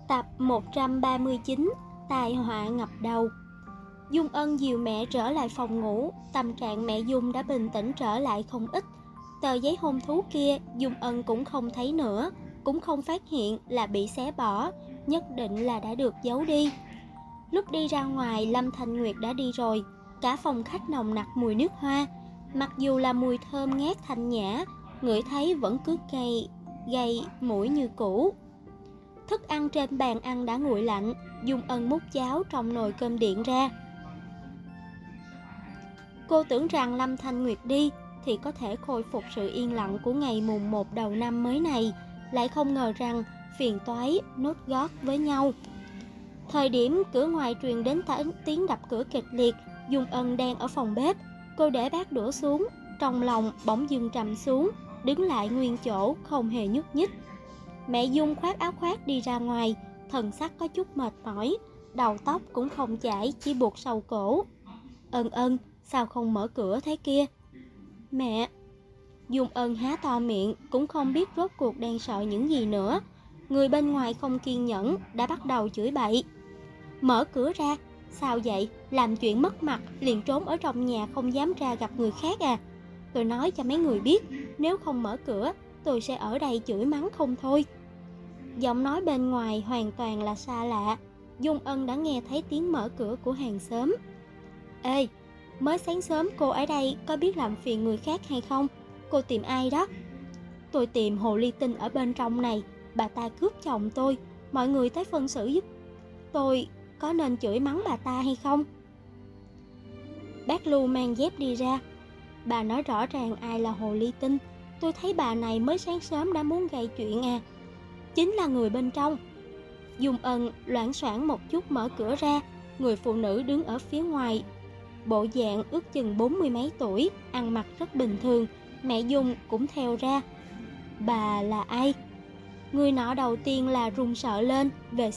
Tập 139, tai họa ngập đầu. Dung Ân dìu mẹ trở lại phòng ngủ, tâm trạng mẹ Dung đã bình tĩnh trở lại không ít. Tờ giấy hôn thú kia Dung Ân cũng không thấy nữa, cũng không phát hiện là bị xé bỏ, nhất định là đã được giấu đi. Lúc đi ra ngoài, Lâm Thanh Nguyệt đã đi rồi, cả phòng khách nồng nặc mùi nước hoa. Mặc dù là mùi thơm ngát thanh nhã, ngửi thấy vẫn cứ gây mũi như cũ. Thức ăn trên bàn ăn đã nguội lạnh, Dung Ân múc cháo trong nồi cơm điện ra. Cô tưởng rằng Lâm Thanh Nguyệt đi thì có thể khôi phục sự yên lặng của ngày mùng 1 đầu năm mới này, lại không ngờ rằng phiền toái nốt gót với nhau. Thời điểm cửa ngoài truyền đến tiếng đập cửa kịch liệt, Dung Ân đang ở phòng bếp. Cô để bát đũa xuống, trong lòng bỗng dưng trầm xuống, đứng lại nguyên chỗ không hề nhúc nhích. Mẹ Dung khoác áo khoác đi ra ngoài, thần sắc có chút mệt mỏi, đầu tóc cũng không chải, chỉ buộc sau cổ. Ân, sao không mở cửa thế kia? Mẹ! Dung Ân há to miệng, cũng không biết rốt cuộc đang sợ những gì nữa. Người bên ngoài không kiên nhẫn, đã bắt đầu chửi bậy. Mở cửa ra! Sao vậy? Làm chuyện mất mặt, liền trốn ở trong nhà không dám ra gặp người khác à? Tôi nói cho mấy người biết, nếu không mở cửa, tôi sẽ ở đây chửi mắng không thôi. Giọng nói bên ngoài hoàn toàn là xa lạ. Dung Ân đã nghe thấy tiếng mở cửa của hàng xóm. Ê, mới sáng sớm cô ở đây có biết làm phiền người khác hay không? Cô tìm ai đó? Tôi tìm hồ ly tinh ở bên trong này. Bà ta cướp chồng tôi, mọi người tới phân xử giúp. Tôi có nên chửi mắng bà ta hay không? Bác Lưu mang dép đi ra. Bà nói rõ ràng ai là hồ ly tinh. Tôi thấy bà này mới sáng sớm đã muốn gây chuyện à? Chính là người bên trong. Dung Ân loảng xoảng một chút mở cửa ra. Người phụ nữ đứng ở phía ngoài, bộ dạng ước chừng 40 mấy tuổi, ăn mặc rất bình thường. Mẹ Dung cũng theo ra. Bà là ai? Người nọ đầu tiên là run sợ lên,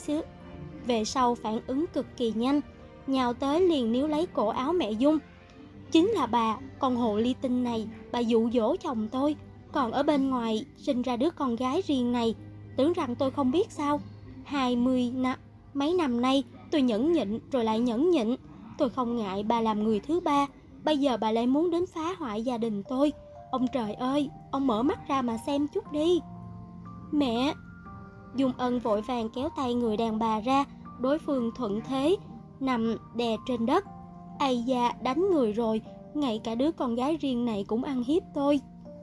về sau phản ứng cực kỳ nhanh, nhào tới liền níu lấy cổ áo mẹ Dung. Chính là bà, con hồ ly tinh này, bà dụ dỗ chồng tôi, còn ở bên ngoài sinh ra đứa con gái riêng này. Tưởng rằng tôi không biết sao? 20 mấy năm nay tôi nhẫn nhịn rồi lại nhẫn nhịn. Tôi không ngại bà làm người thứ ba, bây giờ bà lại muốn đến phá hoại gia đình tôi. Ông trời ơi, ông mở mắt ra mà xem chút đi. Mẹ! Dung Ân vội vàng kéo tay người đàn bà ra, đối phương thuận thế nằm đè trên đất. Ây da, đánh người rồi, ngay cả đứa con gái riêng này cũng ăn hiếp tôi.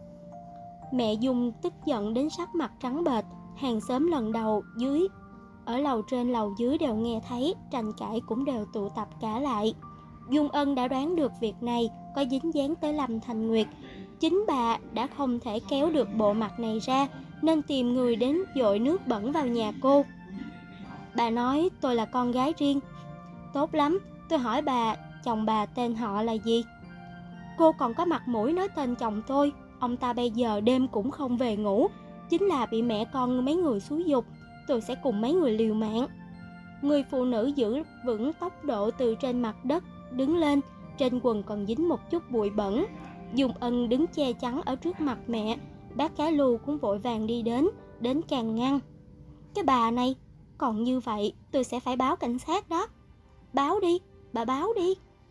Mẹ Dung tức giận đến sắc mặt trắng bệch. Hàng xóm lần đầu dưới, ở lầu trên lầu dưới đều nghe thấy, tranh cãi cũng đều tụ tập cả lại. Dung Ân đã đoán được việc này có dính dáng tới Lâm Thanh Nguyệt. Chính bà đã không thể kéo được bộ mặt này ra, nên tìm người đến dội nước bẩn vào nhà cô. Bà nói tôi là con gái riêng. Tốt lắm, tôi hỏi bà, chồng bà tên họ là gì? Cô còn có mặt mũi nói tên chồng tôi. Ông ta bây giờ đêm cũng không về ngủ, chính là bị mẹ con mấy người xúi giục. Tôi sẽ cùng mấy người liều mạng. Người phụ nữ giữ vững tốc độ từ trên mặt đất đứng lên, trên quần còn dính một chút bụi bẩn. Dung Ân đứng che chắn ở trước mặt mẹ. Bác Cá Lưu cũng vội vàng đi đến can ngăn. Cái bà này, còn như vậy tôi sẽ phải báo cảnh sát đó. Báo đi, bà báo đi.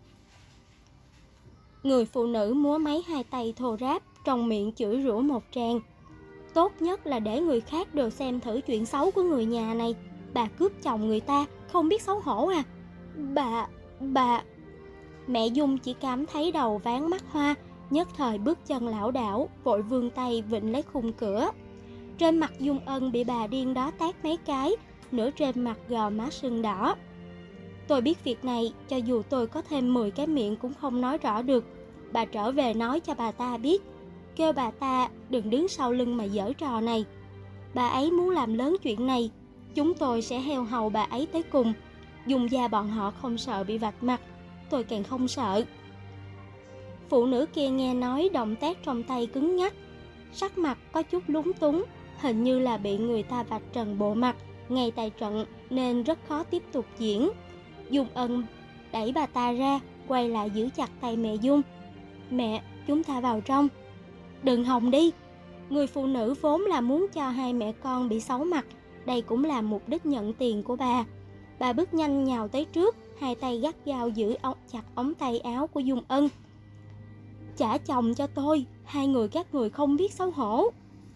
Người phụ nữ múa máy hai tay thô ráp, trong miệng chửi rủa một tràng. Tốt nhất là để người khác đều xem thử chuyện xấu của người nhà này. Bà cướp chồng người ta, không biết xấu hổ à? Bà... Mẹ Dung chỉ cảm thấy đầu váng mắt hoa, nhất thời bước chân lảo đảo, vội vươn tay vịn lấy khung cửa. Trên mặt Dung Ân bị bà điên đó tát mấy cái, nửa trên mặt gò má sưng đỏ. Tôi biết việc này, cho dù tôi có thêm 10 cái miệng cũng không nói rõ được. Bà trở về nói cho bà ta biết, kêu bà ta đừng đứng sau lưng mà giở trò này. Bà ấy muốn làm lớn chuyện này, chúng tôi sẽ heo hầu bà ấy tới cùng. Dung gia bọn họ không sợ bị vạch mặt, tôi càng không sợ. Phụ nữ kia nghe nói, động tác trong tay cứng ngắc, sắc mặt có chút lúng túng, hình như là bị người ta vạch trần bộ mặt ngay tại trận nên rất khó tiếp tục diễn. Dung Ân đẩy bà ta ra, quay lại giữ chặt tay mẹ Dung. Mẹ, chúng ta vào trong. Đừng hòng đi. Người phụ nữ vốn là muốn cho hai mẹ con bị xấu mặt, đây cũng là mục đích nhận tiền của bà. Bà bước nhanh nhào tới trước, hai tay gắt gao giữ chặt ống tay áo của Dung Ân. Trả chồng cho tôi, hai người các người không biết xấu hổ.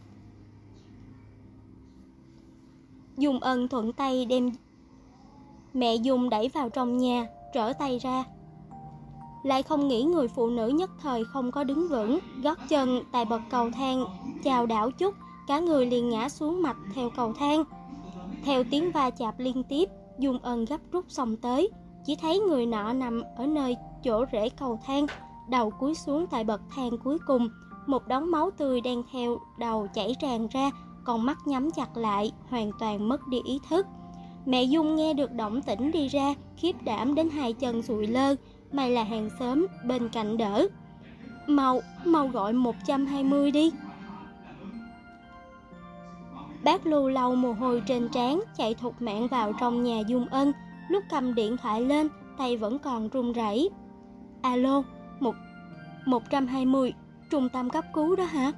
Dung Ân thuận tay đem mẹ Dung đẩy vào trong nhà, trở tay ra. Lại không nghĩ người phụ nữ nhất thời không có đứng vững, gót chân tại bậc cầu thang chào đảo chút, cả người liền ngã xuống mạch theo cầu thang. Theo tiếng va chạm liên tiếp, Dung Ân gấp rút xông tới, chỉ thấy người nọ nằm ở nơi chỗ rễ cầu thang, đầu cúi xuống tại bậc thang cuối cùng, một đống máu tươi đang theo đầu chảy tràn ra, con mắt nhắm chặt lại, hoàn toàn mất đi ý thức. Mẹ Dung nghe được động tĩnh đi ra, khiếp đảm đến hai chân sụi lơ, may là hàng xóm bên cạnh đỡ. Mau gọi 120 đi. Bác Lưu lau mồ hôi trên trán, chạy thục mạng vào trong nhà Dung Ân, lúc cầm điện thoại lên, tay vẫn còn run rẩy. Alo, 120, trung tâm cấp cứu đó hả?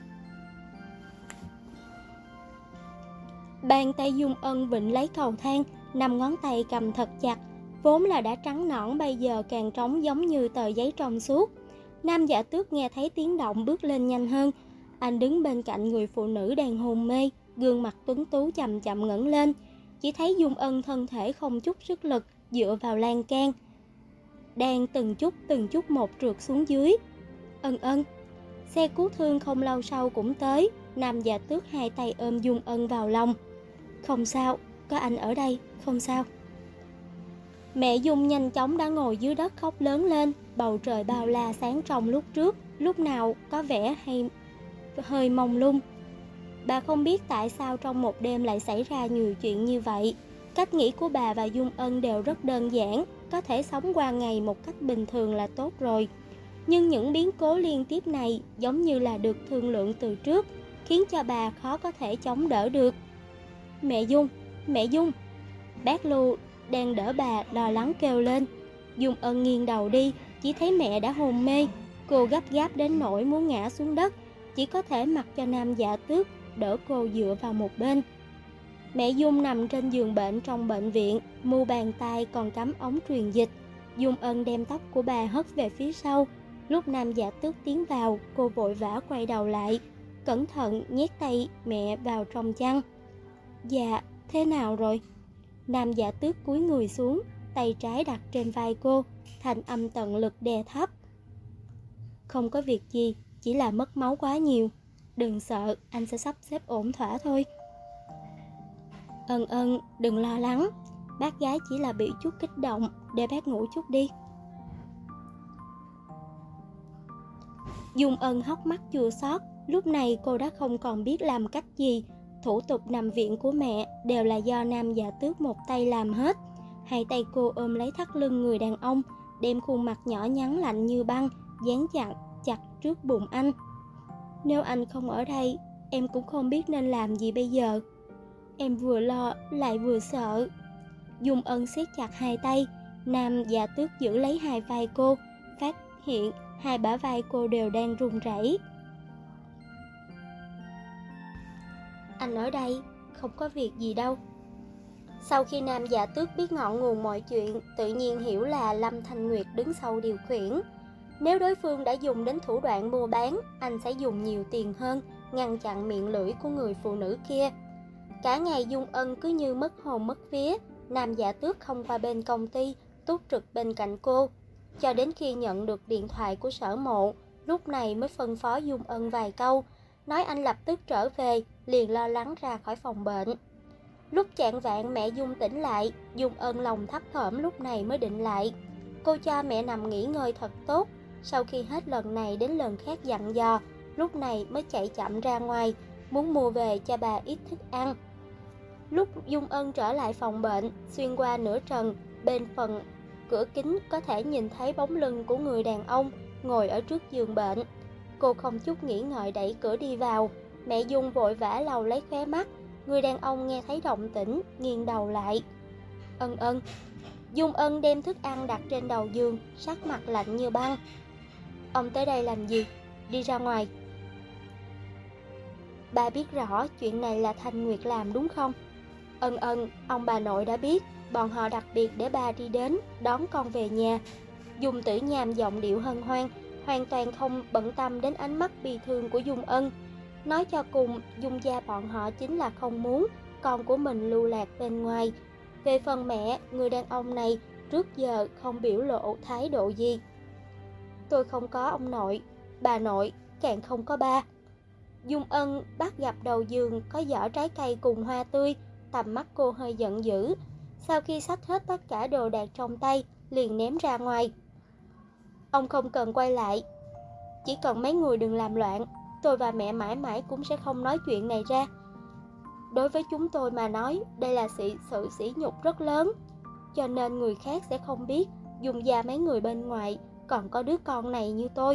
Bàn tay Dung Ân vịnh lấy cầu thang, 5 ngón tay cầm thật chặt, vốn là đã trắng nõn bây giờ càng trống giống như tờ giấy trong suốt. Nam Dạ Tước nghe thấy tiếng động bước lên nhanh hơn. Anh đứng bên cạnh người phụ nữ đang hôn mê, gương mặt tuấn tú chậm chậm ngẩng lên, chỉ thấy Dung Ân thân thể không chút sức lực dựa vào lan can, đang từng chút một trượt xuống dưới. Ân. Xe cứu thương không lâu sau cũng tới. Nam Dạ Tước hai tay ôm Dung Ân vào lòng. Không sao, có anh ở đây, không sao. Mẹ Dung nhanh chóng đã ngồi dưới đất khóc lớn lên. Bầu trời bao la sáng trong lúc trước, lúc nào có vẻ hơi mông lung. Bà không biết tại sao trong một đêm lại xảy ra nhiều chuyện như vậy. Cách nghĩ của bà và Dung Ân đều rất đơn giản, có thể sống qua ngày một cách bình thường là tốt rồi. Nhưng những biến cố liên tiếp này giống như là được thương lượng từ trước, khiến cho bà khó có thể chống đỡ được. Mẹ Dung. Bác Lưu đang đỡ bà lo lắng kêu lên. Dung Ân nghiêng đầu đi, chỉ thấy mẹ đã hôn mê. Cô gấp gáp đến nỗi muốn ngã xuống đất, chỉ có thể mặc cho Nam Dạ Tước đỡ cô dựa vào một bên. Mẹ Dung nằm trên giường bệnh trong bệnh viện, mu bàn tay còn cắm ống truyền dịch. Dung Ân đem tóc của bà hất về phía sau. Lúc Nam Dạ Tước tiến vào, cô vội vã quay đầu lại, cẩn thận nhét tay mẹ vào trong chăn. Dạ, thế nào rồi? Nam Dạ Tước cúi người xuống, tay trái đặt trên vai cô, thanh âm tận lực đè thấp. Không có việc gì, chỉ là mất máu quá nhiều. Đừng sợ, anh sẽ sắp xếp ổn thỏa thôi. Ân, đừng lo lắng. Bác gái chỉ là bị chút kích động, để bác ngủ chút đi. Dung Ân hốc mắt chua xót. Lúc này cô đã không còn biết làm cách gì. Thủ tục nằm viện của mẹ đều là do Nam Dạ Tước một tay làm hết. Hai tay cô ôm lấy thắt lưng người đàn ông, đem khuôn mặt nhỏ nhắn lạnh như băng dán chặt trước bụng anh. Nếu anh không ở đây, em cũng không biết nên làm gì bây giờ. Em vừa lo lại vừa sợ. Dung Ân siết chặt hai tay. Nam Dạ Tước giữ lấy hai vai cô, phát hiện hai bả vai cô đều đang run rẩy. Anh ở đây, không có việc gì đâu. Sau khi Nam Dạ Tước biết ngọn nguồn mọi chuyện, tự nhiên hiểu là Lâm Thanh Nguyệt đứng sau điều khiển. Nếu đối phương đã dùng đến thủ đoạn mua bán, anh sẽ dùng nhiều tiền hơn, ngăn chặn miệng lưỡi của người phụ nữ kia. Cả ngày Dung Ân cứ như mất hồn mất vía. Nam Dạ Tước không qua bên công ty, túc trực bên cạnh cô, cho đến khi nhận được điện thoại của Sở Mộ, lúc này mới phân phó Dung Ân vài câu, nói anh lập tức trở về, liền lo lắng ra khỏi phòng bệnh. Lúc chạng vạng mẹ Dung tỉnh lại, Dung Ân lòng thấp thỏm lúc này mới định lại. Cô cho mẹ nằm nghỉ ngơi thật tốt, sau khi hết lần này đến lần khác dặn dò, lúc này mới chạy chậm ra ngoài, muốn mua về cho bà ít thức ăn. Lúc Dung Ân trở lại phòng bệnh, xuyên qua nửa trần, bên phần cửa kính có thể nhìn thấy bóng lưng của người đàn ông ngồi ở trước giường bệnh. Cô không chút nghĩ ngợi đẩy cửa đi vào. Mẹ Dung vội vã lau lấy khóe mắt. Người đàn ông nghe thấy động tĩnh, nghiêng đầu lại. Ân. Dung Ân đem thức ăn đặt trên đầu giường, sắc mặt lạnh như băng. Ông tới đây làm gì? Đi ra ngoài. Bà biết rõ chuyện này là Thanh Nguyệt làm đúng không? Ông bà nội đã biết, bọn họ đặc biệt để bà đi đến, đón con về nhà. Dung Tử Nham giọng điệu hân hoan, hoàn toàn không bận tâm đến ánh mắt bi thương của Dung Ân. Nói cho cùng, Dung gia bọn họ chính là không muốn con của mình lưu lạc bên ngoài. Về phần mẹ, người đàn ông này trước giờ không biểu lộ thái độ gì. Tôi không có ông nội, bà nội, càng không có ba. Dung Ân bắt gặp đầu giường có giỏ trái cây cùng hoa tươi, tầm mắt cô hơi giận dữ. Sau khi xách hết tất cả đồ đạc trong tay, liền ném ra ngoài. Ông không cần quay lại, chỉ cần mấy người đừng làm loạn, tôi và mẹ mãi mãi cũng sẽ không nói chuyện này ra. Đối với chúng tôi mà nói, đây là sự sỉ nhục rất lớn, cho nên người khác sẽ không biết Dung gia mấy người bên ngoài còn có đứa con này như tôi.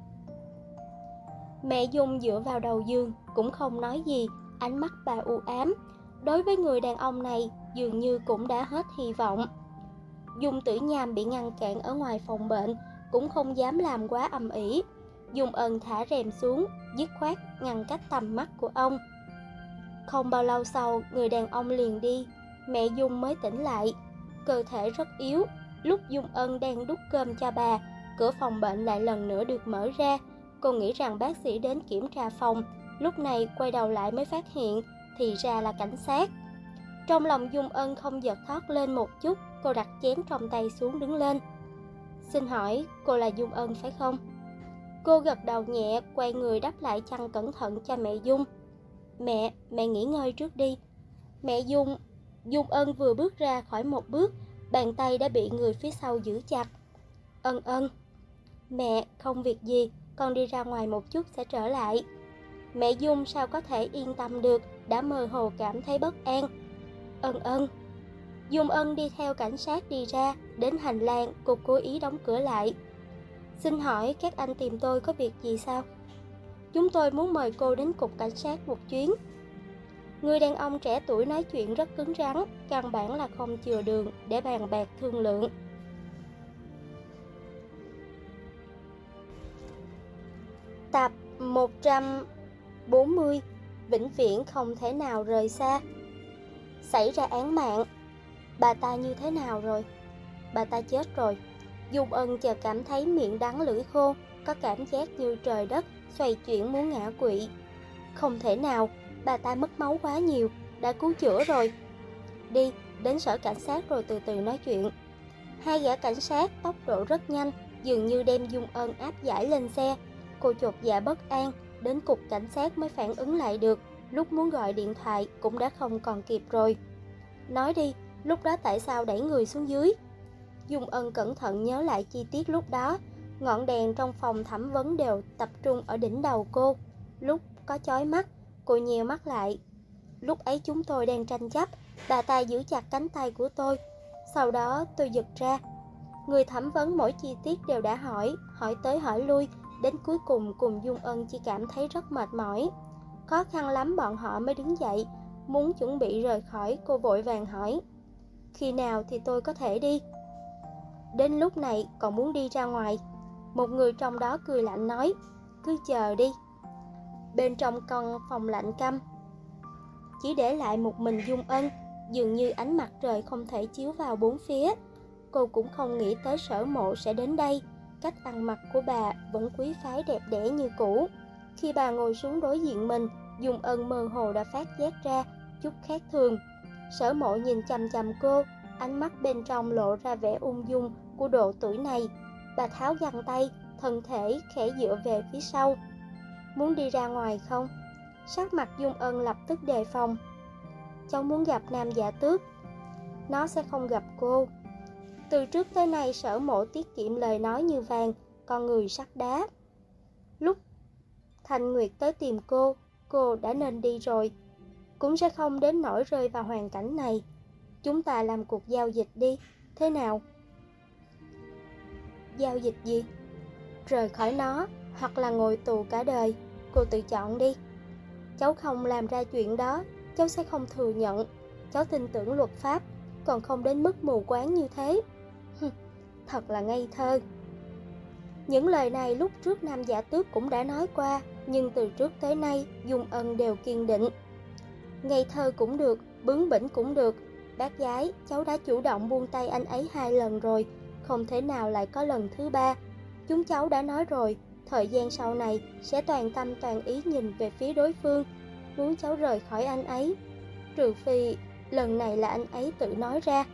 Mẹ Dung dựa vào đầu giường cũng không nói gì, ánh mắt bà u ám. Đối với người đàn ông này dường như cũng đã hết hy vọng. Dung Tử Nham bị ngăn cản ở ngoài phòng bệnh, cũng không dám làm quá ầm ĩ. Dung Ân thả rèm xuống, dứt khoát ngăn cách tầm mắt của ông. Không bao lâu sau, người đàn ông liền đi, mẹ Dung mới tỉnh lại. Cơ thể rất yếu. Lúc Dung Ân đang đút cơm cho bà, cửa phòng bệnh lại lần nữa được mở ra. Cô nghĩ rằng bác sĩ đến kiểm tra phòng, lúc này quay đầu lại mới phát hiện thì ra là cảnh sát. Trong lòng Dung Ân không giật thót lên một chút, cô đặt chén trong tay xuống đứng lên. Xin hỏi, cô là Dung Ân phải không? Cô gật đầu nhẹ, quay người đắp lại chăn cẩn thận cho mẹ Dung. Mẹ nghỉ ngơi trước đi. Mẹ Dung Ân vừa bước ra khỏi một bước, bàn tay đã bị người phía sau giữ chặt. Ân. Mẹ, không việc gì, con đi ra ngoài một chút sẽ trở lại. Mẹ Dung sao có thể yên tâm được, đã mơ hồ cảm thấy bất an. Ân. Dung Ân đi theo cảnh sát đi ra, đến hành lang, cô cố ý đóng cửa lại. Xin hỏi các anh tìm tôi có việc gì sao? Chúng tôi muốn mời cô đến cục cảnh sát một chuyến. Người đàn ông trẻ tuổi nói chuyện rất cứng rắn, căn bản là không chừa đường để bàn bạc thương lượng. Tập 140, vĩnh viễn không thể nào rời xa. Xảy ra án mạng. Bà ta như thế nào rồi? Bà ta chết rồi. Dung Ân chợt cảm thấy miệng đắng lưỡi khô, có cảm giác như trời đất xoay chuyển muốn ngã quỵ. Không thể nào, bà ta mất máu quá nhiều, đã cứu chữa rồi. Đi, đến sở cảnh sát rồi từ từ nói chuyện. Hai gã cảnh sát tốc độ rất nhanh, dường như đem Dung Ân áp giải lên xe. Cô chột dạ bất an, đến cục cảnh sát mới phản ứng lại được, lúc muốn gọi điện thoại cũng đã không còn kịp rồi. Nói đi, lúc đó tại sao đẩy người xuống dưới? Dung Ân cẩn thận nhớ lại chi tiết lúc đó. Ngọn đèn trong phòng thẩm vấn đều tập trung ở đỉnh đầu cô. Lúc có chói mắt, cô nheo mắt lại. Lúc ấy chúng tôi đang tranh chấp, bà ta giữ chặt cánh tay của tôi. Sau đó tôi giật ra. Người thẩm vấn mỗi chi tiết đều đã hỏi tới hỏi lui. Đến cuối cùng Dung Ân chỉ cảm thấy rất mệt mỏi. Khó khăn lắm bọn họ mới đứng dậy, muốn chuẩn bị rời khỏi. Cô vội vàng hỏi, khi nào thì tôi có thể đi? Đến lúc này còn muốn đi ra ngoài? Một người trong đó cười lạnh nói, cứ chờ đi. Bên trong căn phòng lạnh căm, chỉ để lại một mình Dung Ân. Dường như ánh mặt trời không thể chiếu vào bốn phía. Cô cũng không nghĩ tới Sở Mộ sẽ đến đây. Cách ăn mặc của bà vẫn quý phái đẹp đẽ như cũ. Khi bà ngồi xuống đối diện mình, Dung Ân mơ hồ đã phát giác ra chút khác thường. Sở Mộ nhìn chằm chằm cô, ánh mắt bên trong lộ ra vẻ ung dung của độ tuổi này. Bà tháo găng tay, thân thể khẽ dựa về phía sau. Muốn đi ra ngoài không? Sắc mặt Dung Ân lập tức đề phòng. Cháu muốn gặp Nam Giả Tước. Nó sẽ không gặp cô. Từ trước tới nay Sở Mộ tiết kiệm lời nói như vàng, con người sắt đá. Lúc Thanh Nguyệt tới tìm cô đã nên đi rồi. Cũng sẽ không đến nỗi rơi vào hoàn cảnh này. Chúng ta làm cuộc giao dịch đi, thế nào? Giao dịch gì? Rời khỏi nó, hoặc là ngồi tù cả đời. Cô tự chọn đi. Cháu không làm ra chuyện đó, cháu sẽ không thừa nhận. Cháu tin tưởng luật pháp, còn không đến mức mù quáng như thế. Thật là ngây thơ. Những lời này lúc trước Nam Giả Tước cũng đã nói qua, nhưng từ trước tới nay Dung Ân đều kiên định. Ngây thơ cũng được, Bướng bỉnh cũng được. Bác gái, cháu đã chủ động buông tay anh ấy 2 lần rồi, không thể nào lại có lần thứ 3. Chúng cháu đã nói rồi, thời gian sau này sẽ toàn tâm toàn ý nhìn về phía đối phương, muốn cháu rời khỏi anh ấy. Trừ phi lần này là anh ấy tự nói ra.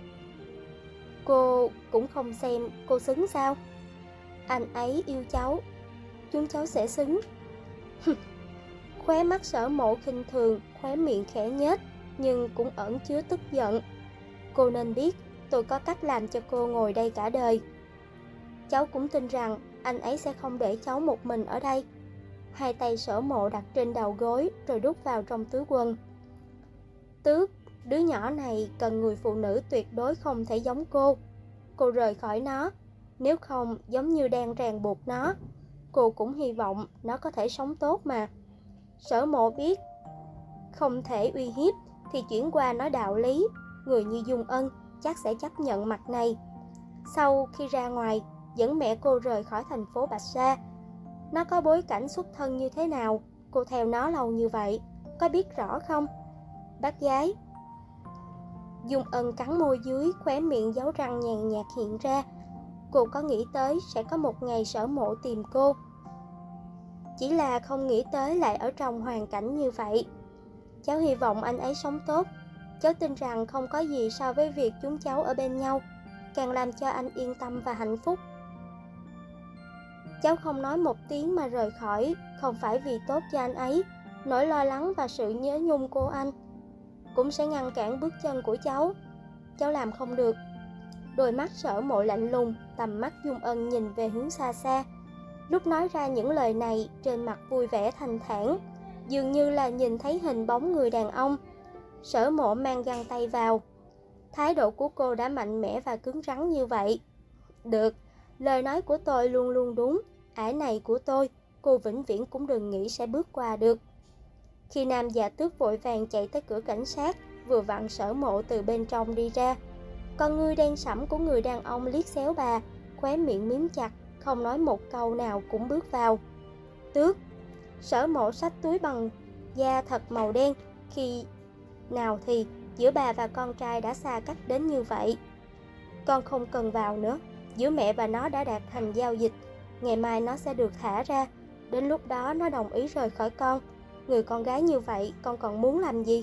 Cô cũng không xem cô xứng sao? Anh ấy yêu cháu, chúng cháu sẽ xứng. Khóe mắt Sở Mộ khinh thường, khóe miệng khẽ nhếch, nhưng cũng ẩn chứa tức giận. Cô nên biết, tôi có cách làm cho cô ngồi đây cả đời. Cháu cũng tin rằng anh ấy sẽ không để cháu một mình ở đây. Hai tay Sở Mộ đặt trên đầu gối rồi đút vào trong túi quần. Tước, đứa nhỏ này cần người phụ nữ tuyệt đối không thể giống cô. Cô rời khỏi nó, nếu không giống như đang ràng buộc nó. Cô cũng hy vọng nó có thể sống tốt mà. Sở Mộ biết không thể uy hiếp thì chuyển qua nói đạo lý. Người như Dung Ân chắc sẽ chấp nhận mặt này. Sau khi ra ngoài, dẫn mẹ cô rời khỏi thành phố Bạch Sa. Nó có bối cảnh xuất thân như thế nào? Cô theo nó lâu như vậy, có biết rõ không? Bác gái. Dung Ân cắn môi dưới, khóe miệng dấu răng nhàn nhạt hiện ra. Cô có nghĩ tới sẽ có một ngày Sở Mộ tìm cô, chỉ là không nghĩ tới lại ở trong hoàn cảnh như vậy. Cháu hy vọng anh ấy sống tốt. Cháu tin rằng không có gì so với việc chúng cháu ở bên nhau càng làm cho anh yên tâm và hạnh phúc. Cháu không nói một tiếng mà rời khỏi, không phải vì tốt cho anh ấy. Nỗi lo lắng và sự nhớ nhung của anh cũng sẽ ngăn cản bước chân của cháu. Cháu làm không được. Đôi mắt Sở Mộ lạnh lùng, tầm mắt Dung Ân nhìn về hướng xa xa. Lúc nói ra những lời này, trên mặt vui vẻ thanh thản, dường như là nhìn thấy hình bóng người đàn ông. Sở Mộ mang găng tay vào. Thái độ của cô đã mạnh mẽ và cứng rắn như vậy. Được, lời nói của tôi luôn luôn đúng. Ải này của tôi, cô vĩnh viễn cũng đừng nghĩ sẽ bước qua được. Khi nam già tước vội vàng chạy tới cửa cảnh sát, vừa vặn Sở Mộ từ bên trong đi ra. Con ngươi đen sẫm của người đàn ông liếc xéo bà, khóe miệng miếm chặt, không nói một câu nào cũng bước vào. Tước. Sở Mộ xách túi bằng da thật màu đen. Khi nào thì giữa bà và con trai đã xa cách đến như vậy. Con không cần vào nữa. Giữa mẹ và nó đã đạt thành giao dịch. Ngày mai nó sẽ được thả ra. Đến lúc đó nó đồng ý rời khỏi con. Người con gái như vậy con còn muốn làm gì?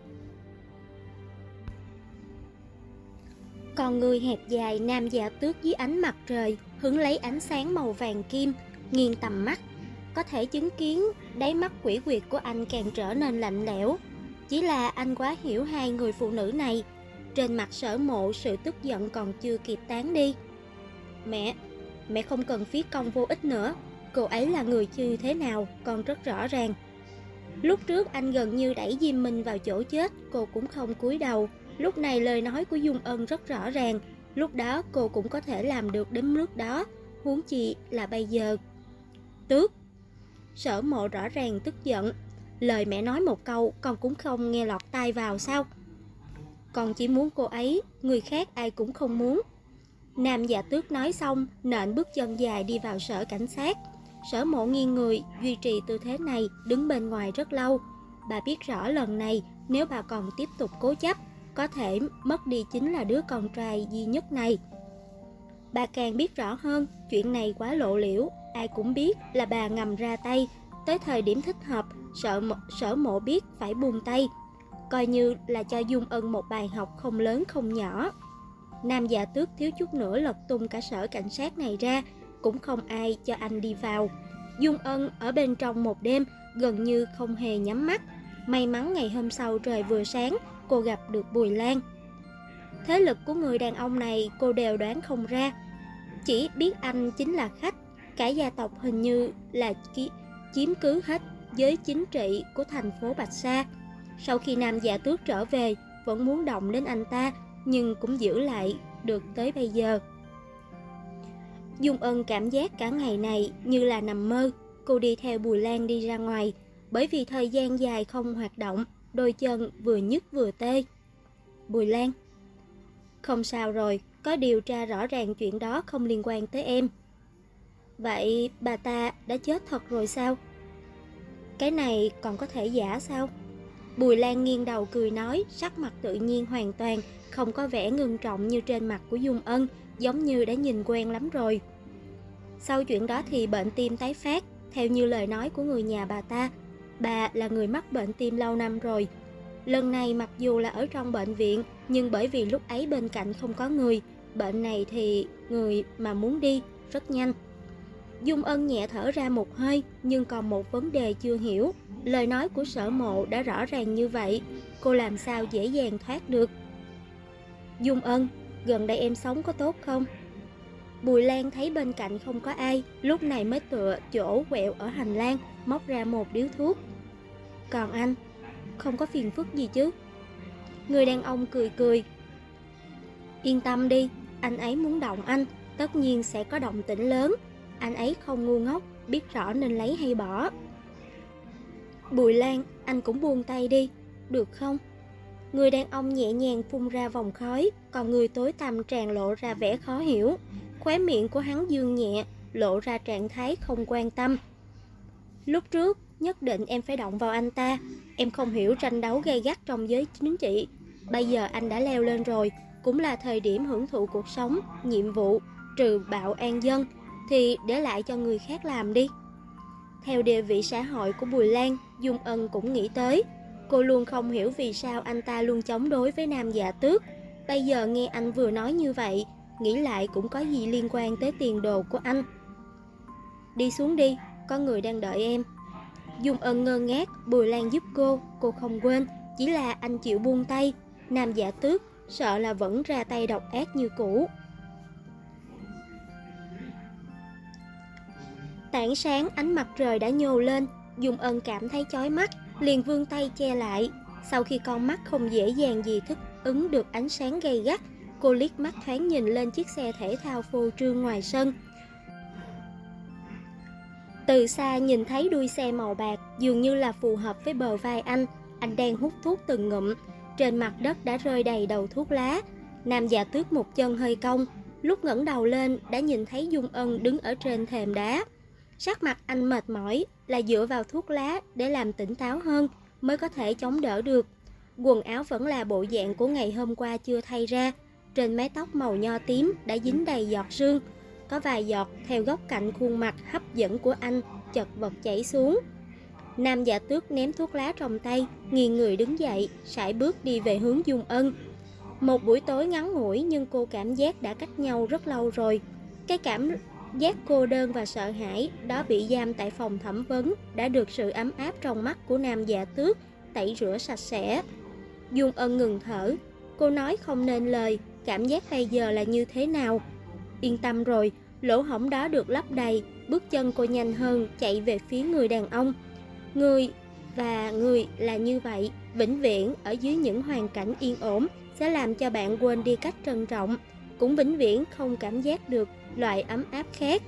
Con người hẹp dài nam già tước dưới ánh mặt trời hứng lấy ánh sáng màu vàng kim, nghiêng tầm mắt, có thể chứng kiến đáy mắt quỷ quyệt của anh càng trở nên lạnh lẽo. Chỉ là anh quá hiểu hai người phụ nữ này. Trên mặt Sở Mộ sự tức giận còn chưa kịp tán đi. Mẹ không cần phí công vô ích nữa. Cô ấy là người như thế nào con rất rõ ràng. Lúc trước anh gần như đẩy Diêm Minh vào chỗ chết, cô cũng không cúi đầu. Lúc này lời nói của Dung Ân rất rõ ràng. Lúc đó cô cũng có thể làm được đến nước đó, huống chi là bây giờ. Tước. Sở Mộ rõ ràng tức giận. Lời mẹ nói một câu con cũng không nghe lọt tai vào sao? Con chỉ muốn cô ấy, người khác ai cũng không muốn. Nam già tước nói xong, nện bước chân dài đi vào sở cảnh sát. Sở Mộ nghiêng người, duy trì tư thế này, đứng bên ngoài rất lâu. Bà biết rõ lần này, nếu bà còn tiếp tục cố chấp, có thể mất đi chính là đứa con trai duy nhất này. Bà càng biết rõ hơn, chuyện này quá lộ liễu, ai cũng biết là bà ngầm ra tay. Tới thời điểm thích hợp, Sở Mộ biết phải buông tay, coi như là cho Dung Ân một bài học không lớn không nhỏ. Nam già tước thiếu chút nữa lật tung cả sở cảnh sát này ra, cũng không ai cho anh đi vào. Dung Ân ở bên trong một đêm, gần như không hề nhắm mắt. May mắn ngày hôm sau trời vừa sáng, cô gặp được Bùi Lan. Thế lực của người đàn ông này cô đều đoán không ra. Chỉ biết anh chính là khách. Cả gia tộc hình như là chiếm cứ hết giới chính trị của thành phố Bạch Sa. Sau khi nam già tước trở về, vẫn muốn động đến anh ta, nhưng cũng giữ lại được tới bây giờ. Dung Ân cảm giác cả ngày này như là nằm mơ. Cô đi theo Bùi Lan đi ra ngoài. Bởi vì thời gian dài không hoạt động, đôi chân vừa nhức vừa tê. Bùi Lan. Không sao rồi, có điều tra rõ ràng chuyện đó không liên quan tới em. Vậy bà ta đã chết thật rồi sao? Cái này còn có thể giả sao? Bùi Lan nghiêng đầu cười nói, sắc mặt tự nhiên hoàn toàn, không có vẻ ngưng trọng như trên mặt của Dung Ân, giống như đã nhìn quen lắm rồi. Sau chuyện đó thì bệnh tim tái phát, theo như lời nói của người nhà bà là người mắc bệnh tim lâu năm rồi. Lần này mặc dù là ở trong bệnh viện, nhưng bởi vì lúc ấy bên cạnh không có người, bệnh này thì người mà muốn đi rất nhanh. Dung Ân nhẹ thở ra một hơi, nhưng còn một vấn đề chưa hiểu. Lời nói của Sở Mộ đã rõ ràng như vậy, cô làm sao dễ dàng thoát được. Dung Ân, gần đây em sống có tốt không? Bùi Lan thấy bên cạnh không có ai, lúc này mới tựa chỗ quẹo ở hành lang, móc ra một điếu thuốc. Còn anh, không có phiền phức gì chứ? Người đàn ông cười cười. Yên tâm đi, anh ấy muốn động anh, tất nhiên sẽ có động tĩnh lớn. Anh ấy không ngu ngốc, biết rõ nên lấy hay bỏ. Bùi Lan, anh cũng buông tay đi, được không? Người đàn ông nhẹ nhàng phun ra vòng khói, còn người tối tăm tràn lộ ra vẻ khó hiểu. Khóe miệng của hắn dương nhẹ, lộ ra trạng thái không quan tâm. Lúc trước, nhất định em phải động vào anh ta. Em không hiểu tranh đấu gay gắt trong giới chính trị. Bây giờ anh đã leo lên rồi, cũng là thời điểm hưởng thụ cuộc sống, nhiệm vụ, trừ bạo an dân, thì để lại cho người khác làm đi. Theo địa vị xã hội của Bùi Lan, Dung Ân cũng nghĩ tới. Cô luôn không hiểu vì sao anh ta luôn chống đối với Nam Dạ Tước. Bây giờ nghe anh vừa nói như vậy, nghĩ lại cũng có gì liên quan tới tiền đồ của anh. Đi xuống đi, có người đang đợi em. Dung Ân ngơ ngác, Bùi Lan giúp cô không quên, chỉ là anh chịu buông tay. Nam Dạ Tước sợ là vẫn ra tay độc ác như cũ. Tảng sáng ánh mặt trời đã nhô lên, Dung Ân cảm thấy chói mắt, liền vươn tay che lại. Sau khi con mắt không dễ dàng gì thích ứng được ánh sáng gay gắt, cô liếc mắt thoáng nhìn lên chiếc xe thể thao phô trương ngoài sân. Từ xa nhìn thấy đuôi xe màu bạc, dường như là phù hợp với bờ vai anh đang hút thuốc từng ngụm. Trên mặt đất đã rơi đầy đầu thuốc lá. Nam Dạ Tước một chân hơi cong, lúc ngẩng đầu lên đã nhìn thấy Dung Ân đứng ở trên thềm đá. Sắc mặt anh mệt mỏi, là dựa vào thuốc lá để làm tỉnh táo hơn mới có thể chống đỡ được. Quần áo vẫn là bộ dạng của ngày hôm qua chưa thay ra, trên mái tóc màu nho tím đã dính đầy giọt sương, có vài giọt theo góc cạnh khuôn mặt hấp dẫn của anh chật vật chảy xuống. Nam Dạ Tước ném thuốc lá trong tay, nghiêng người đứng dậy, sải bước đi về hướng Dung Ân. Một buổi tối ngắn ngủi nhưng cô cảm giác đã cách nhau rất lâu rồi. Cái cảm giác cô đơn và sợ hãi đó bị giam tại phòng thẩm vấn đã được sự ấm áp trong mắt của Nam Dạ Tước tẩy rửa sạch sẽ. Dung Ân ngừng thở, cô nói không nên lời, cảm giác bây giờ là như thế nào. Yên tâm rồi, lỗ hổng đó được lấp đầy. Bước chân cô nhanh hơn, chạy về phía người đàn ông. Người là như vậy, vĩnh viễn ở dưới những hoàn cảnh yên ổn sẽ làm cho bạn quên đi cách trân trọng, cũng vĩnh viễn không cảm giác được loại ấm áp khác.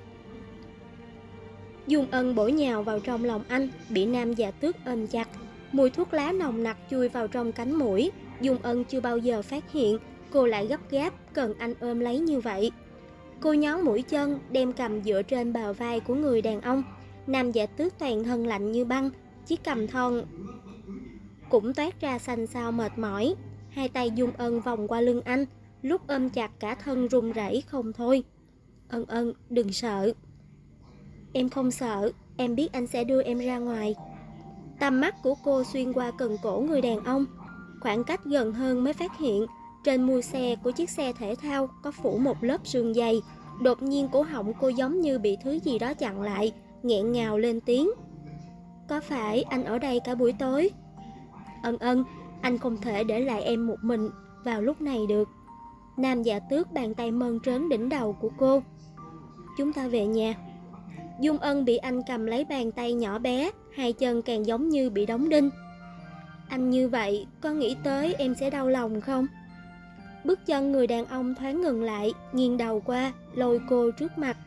Dung Ân bổ nhào vào trong lòng anh, bị Nam Dạ Tước ôm chặt. Mùi thuốc lá nồng nặc chui vào trong cánh mũi. Dung Ân chưa bao giờ phát hiện cô lại gấp gáp cần anh ôm lấy như vậy. Cô nhón mũi chân, đem cầm dựa trên bờ vai của người đàn ông. Nam Dạ Tước toàn thân lạnh như băng, chiếc cằm thon cũng toát ra xanh xao mệt mỏi. Hai tay Dung Ân vòng qua lưng anh, lúc ôm chặt cả thân run rẩy không thôi. Ân, đừng sợ. Em không sợ, em biết anh sẽ đưa em ra ngoài. Tầm mắt của cô xuyên qua cần cổ người đàn ông, khoảng cách gần hơn mới phát hiện trên mui xe của chiếc xe thể thao có phủ một lớp sương dày. Đột nhiên cổ họng cô giống như bị thứ gì đó chặn lại, nghẹn ngào lên tiếng. Có phải anh ở đây cả buổi tối? Ân, anh không thể để lại em một mình vào lúc này được. Nam Dạ Tước bàn tay mơn trớn đỉnh đầu của cô. Chúng ta về nhà. Dung Ân bị anh cầm lấy bàn tay nhỏ bé, hai chân càng giống như bị đóng đinh. Anh như vậy, có nghĩ tới em sẽ đau lòng không? Bước chân người đàn ông thoáng ngừng lại, nghiêng đầu qua, lôi cô trước mặt.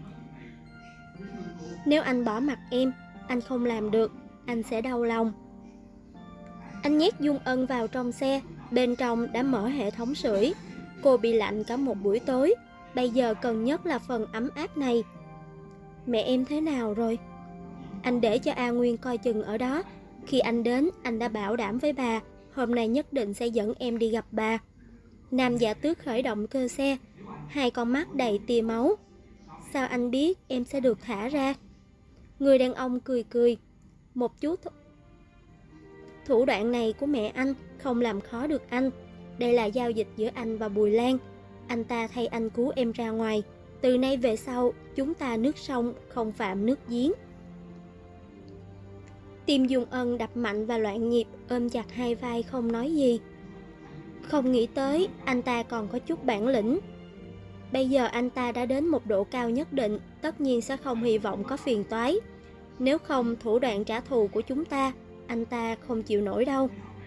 Nếu anh bỏ mặc em, anh không làm được, anh sẽ đau lòng. Anh nhét Dung Ân vào trong xe, bên trong đã mở hệ thống sưởi. Cô bị lạnh cả một buổi tối, bây giờ cần nhất là phần ấm áp này. Mẹ em thế nào rồi? Anh để cho A Nguyên coi chừng ở đó, Khi anh đến, anh đã bảo đảm với bà, hôm nay nhất định sẽ dẫn em đi gặp bà. Nam Giả Tước khởi động cơ xe, hai con mắt đầy tia máu. Sao anh biết em sẽ được thả ra? Người đàn ông cười cười. Một chút thủ đoạn này của mẹ anh không làm khó được anh. Đây là giao dịch giữa anh và Bùi Lan. Anh ta thay anh cứu em ra ngoài. Từ nay về sau, chúng ta nước sông không phạm nước giếng. Tim Dung Ân đập mạnh và loạn nhịp, ôm chặt hai vai không nói gì. Không nghĩ tới anh ta còn có chút bản lĩnh. Bây giờ anh ta đã đến một độ cao nhất định, tất nhiên sẽ không hy vọng có phiền toái. Nếu không, thủ đoạn trả thù của chúng ta, anh ta không chịu nổi đâu.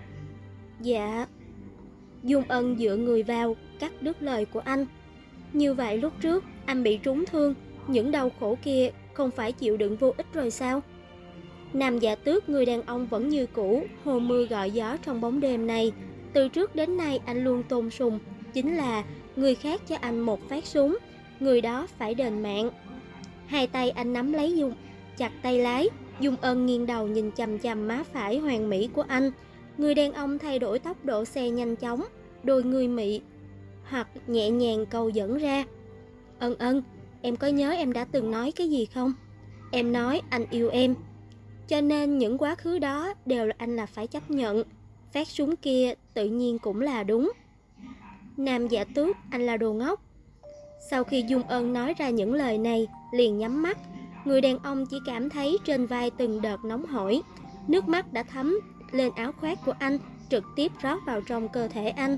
Dạ. Dung Ân dựa người vào, cắt đứt lời của anh. Như vậy lúc trước anh bị trúng thương, những đau khổ kia không phải chịu đựng vô ích rồi sao? Nam Giả Tước, người đàn ông vẫn như cũ, hồ mưa gọi gió trong bóng đêm này. Từ trước đến nay anh luôn tôn sùng, chính là người khác cho anh một phát súng, người đó phải đền mạng. Hai tay anh nắm lấy chặt tay lái. Dung Ân nghiêng đầu nhìn chằm chằm má phải hoàn mỹ của anh. Người đàn ông thay đổi tốc độ xe nhanh chóng, đôi người mị hoặc nhẹ nhàng cầu dẫn ra. Ân Ân, em có nhớ em đã từng nói cái gì không? Em nói anh yêu em, cho nên những quá khứ đó đều là anh là phải chấp nhận. Phát súng kia tự nhiên cũng là đúng. Nam Giả Tước, anh là đồ ngốc. Sau khi Dung Ân nói ra những lời này, liền nhắm mắt. Người đàn ông chỉ cảm thấy trên vai từng đợt nóng hổi. Nước mắt đã thấm lên áo khoác của anh, trực tiếp rót vào trong cơ thể anh.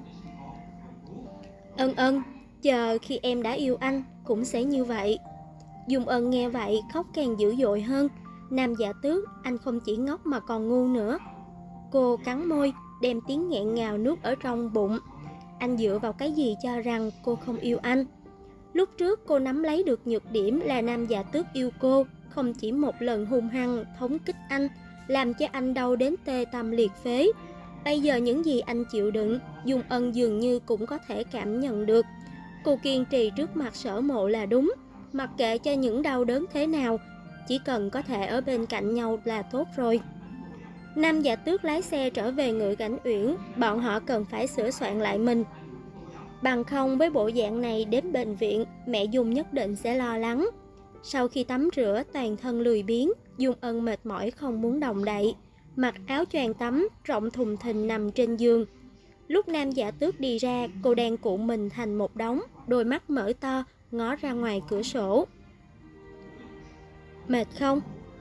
Ân Ân, chờ khi em đã yêu anh cũng sẽ như vậy. Dung Ân nghe vậy khóc càng dữ dội hơn. Nam Giả Tước, anh không chỉ ngốc mà còn ngu nữa. Cô cắn môi, đem tiếng nghẹn ngào nuốt ở trong bụng. Anh dựa vào cái gì cho rằng cô không yêu anh? Lúc trước cô nắm lấy được nhược điểm là Nam Giả Tước yêu cô, không chỉ một lần hung hăng thống kích anh, làm cho anh đau đến tê tâm liệt phế. Bây giờ những gì anh chịu đựng, Dung Ân dường như cũng có thể cảm nhận được. Cô kiên trì trước mặt Sở Mộ là đúng, mặc kệ cho những đau đớn thế nào, chỉ cần có thể ở bên cạnh nhau là tốt rồi. Nam Giả Tước lái xe trở về Ngự Cảnh Uyển, bọn họ cần phải sửa soạn lại mình. Bằng không với bộ dạng này đến bệnh viện, mẹ Dung nhất định sẽ lo lắng. Sau khi tắm rửa toàn thân lười biếng, Dung Ân mệt mỏi không muốn động đậy, mặc áo choàng tắm rộng thùng thình nằm trên giường. Lúc Nam Giả Tước đi ra, cô đang cuộn mình thành một đống, đôi mắt mở to, ngó ra ngoài cửa sổ. Mệt không?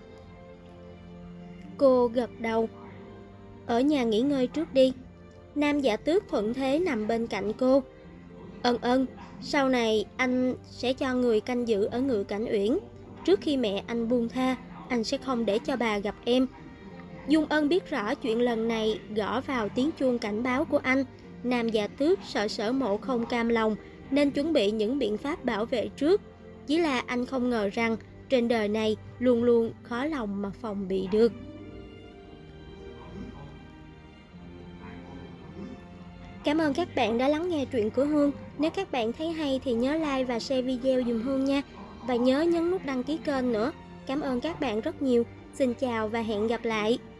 Cô gật đầu. Ở nhà nghỉ ngơi trước đi. Nam Giả Tước thuận thế nằm bên cạnh cô. Ân Ân, sau này anh sẽ cho người canh giữ ở Ngự Cảnh Uyển. Trước khi mẹ anh buông tha, anh sẽ không để cho bà gặp em. Dung Ân biết rõ chuyện lần này gõ vào tiếng chuông cảnh báo của anh. Nam Giả Tước sợ Sở Mộ không cam lòng nên chuẩn bị những biện pháp bảo vệ trước. Chỉ là anh không ngờ rằng trên đời này luôn luôn khó lòng mà phòng bị được. Cảm ơn các bạn đã lắng nghe truyện của Hương. Nếu các bạn thấy hay thì nhớ like và share video dùm Hương nha. Và nhớ nhấn nút đăng ký kênh nữa. Cảm ơn các bạn rất nhiều. Xin chào và hẹn gặp lại.